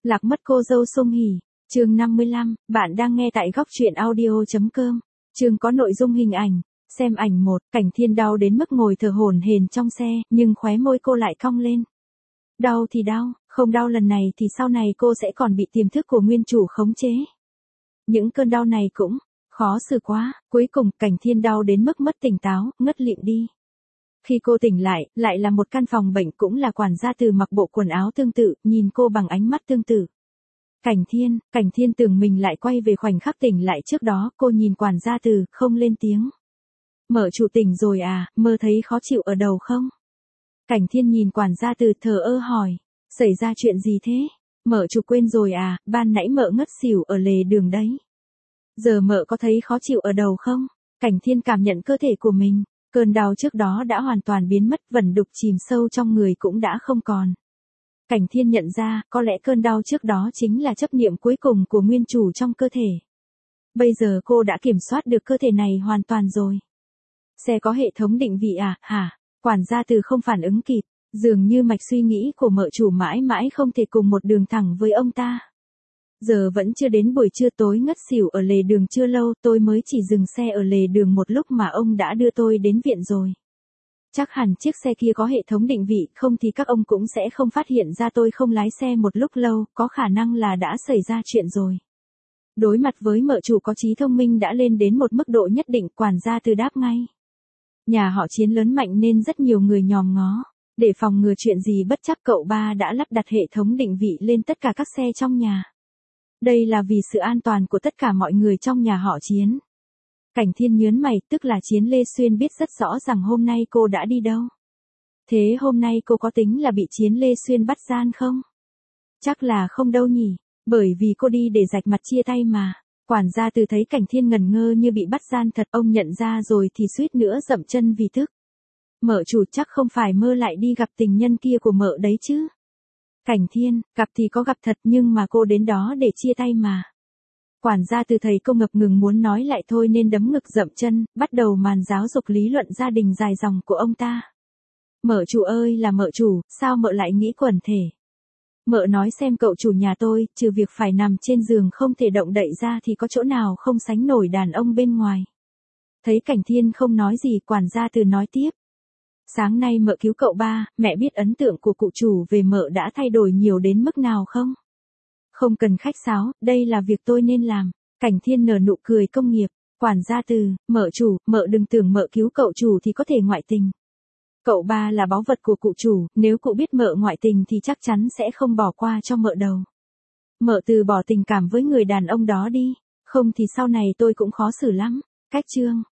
Lạc mất cô dâu Song Hỷ, chương 55, bạn đang nghe tại góc truyện audio.com. Chương có nội dung hình ảnh, xem ảnh 1, Cảnh Thiên đau đến mức ngồi thở hổn hển trong xe, nhưng khóe môi cô lại cong lên. Đau thì đau, không đau lần này thì sau này cô sẽ còn bị tiềm thức của nguyên chủ khống chế. Những cơn đau này cũng khó xử quá, cuối cùng Cảnh Thiên đau đến mức mất tỉnh táo, ngất lịm đi. Khi cô tỉnh lại là một căn phòng bệnh, cũng là quản gia Từ mặc bộ quần áo tương tự, nhìn cô bằng ánh mắt tương tự. Cảnh Thiên tưởng mình lại quay về khoảnh khắc tỉnh lại trước đó, cô nhìn quản gia Từ, không lên tiếng. Mợ chủ tỉnh rồi à, mơ thấy khó chịu ở đầu không? Cảnh Thiên nhìn quản gia Từ thờ ơ hỏi, xảy ra chuyện gì thế? Mợ chủ quên rồi à, ban nãy mợ ngất xỉu ở lề đường đấy. Giờ mợ có thấy khó chịu ở đầu không? Cảnh Thiên cảm nhận cơ thể của mình. Cơn đau trước đó đã hoàn toàn biến mất, vẩn đục chìm sâu trong người cũng đã không còn. Cảnh Thiên nhận ra, có lẽ cơn đau trước đó chính là chấp niệm cuối cùng của nguyên chủ trong cơ thể. Bây giờ cô đã kiểm soát được cơ thể này hoàn toàn rồi. Xe có hệ thống định vị à, hả? Quản gia Từ không phản ứng kịp, dường như mạch suy nghĩ của mợ chủ mãi mãi không thể cùng một đường thẳng với ông ta. Giờ vẫn chưa đến buổi trưa, tối ngất xỉu ở lề đường chưa lâu, tôi mới chỉ dừng xe ở lề đường một lúc mà ông đã đưa tôi đến viện rồi. Chắc hẳn chiếc xe kia có hệ thống định vị, không thì các ông cũng sẽ không phát hiện ra tôi không lái xe một lúc lâu, có khả năng là đã xảy ra chuyện rồi. Đối mặt với mợ chủ có trí thông minh đã lên đến một mức độ nhất định, quản gia Từ đáp ngay. Nhà họ Chiến lớn mạnh nên rất nhiều người nhòm ngó. Để phòng ngừa chuyện gì bất trắc, cậu ba đã lắp đặt hệ thống định vị lên tất cả các xe trong nhà. Đây là vì sự an toàn của tất cả mọi người trong nhà họ Chiến. Cảnh Thiên nhớn mày, tức là Chiến Lê Xuyên biết rất rõ rằng hôm nay cô đã đi đâu. Thế hôm nay cô có tính là bị Chiến Lê Xuyên bắt gian không? Chắc là không đâu nhỉ, bởi vì cô đi để rạch mặt chia tay mà. Quản gia Từ thấy Cảnh Thiên ngẩn ngơ như bị bắt gian thật, ông nhận ra rồi thì suýt nữa dậm chân vì tức. Mợ chủ chắc không phải mơ lại đi gặp tình nhân kia của mợ đấy chứ? Cảnh Thiên, gặp thì có gặp thật, nhưng mà cô đến đó để chia tay mà. Quản gia Từ thấy cô ngập ngừng muốn nói lại thôi nên đấm ngực dậm chân, bắt đầu màn giáo dục lý luận gia đình dài dòng của ông ta. Mợ chủ ơi là mợ chủ, sao mợ lại nghĩ quẩn thể? Mợ nói xem, cậu chủ nhà tôi, trừ việc phải nằm trên giường không thể động đậy ra thì có chỗ nào không sánh nổi đàn ông bên ngoài. Thấy Cảnh Thiên không nói gì, quản gia Từ nói tiếp. Sáng nay mợ cứu cậu ba, mẹ biết ấn tượng của cụ chủ về mợ đã thay đổi nhiều đến mức nào không? Không cần khách sáo, đây là việc tôi nên làm. Cảnh Thiên nở nụ cười công nghiệp. Quản gia Từ, mợ chủ, mợ đừng tưởng mợ cứu cậu chủ thì có thể ngoại tình. Cậu ba là báu vật của cụ chủ, nếu cụ biết mợ ngoại tình thì chắc chắn sẽ không bỏ qua cho mợ đâu. Mợ từ bỏ tình cảm với người đàn ông đó đi, không thì sau này tôi cũng khó xử lắm. Cách chương.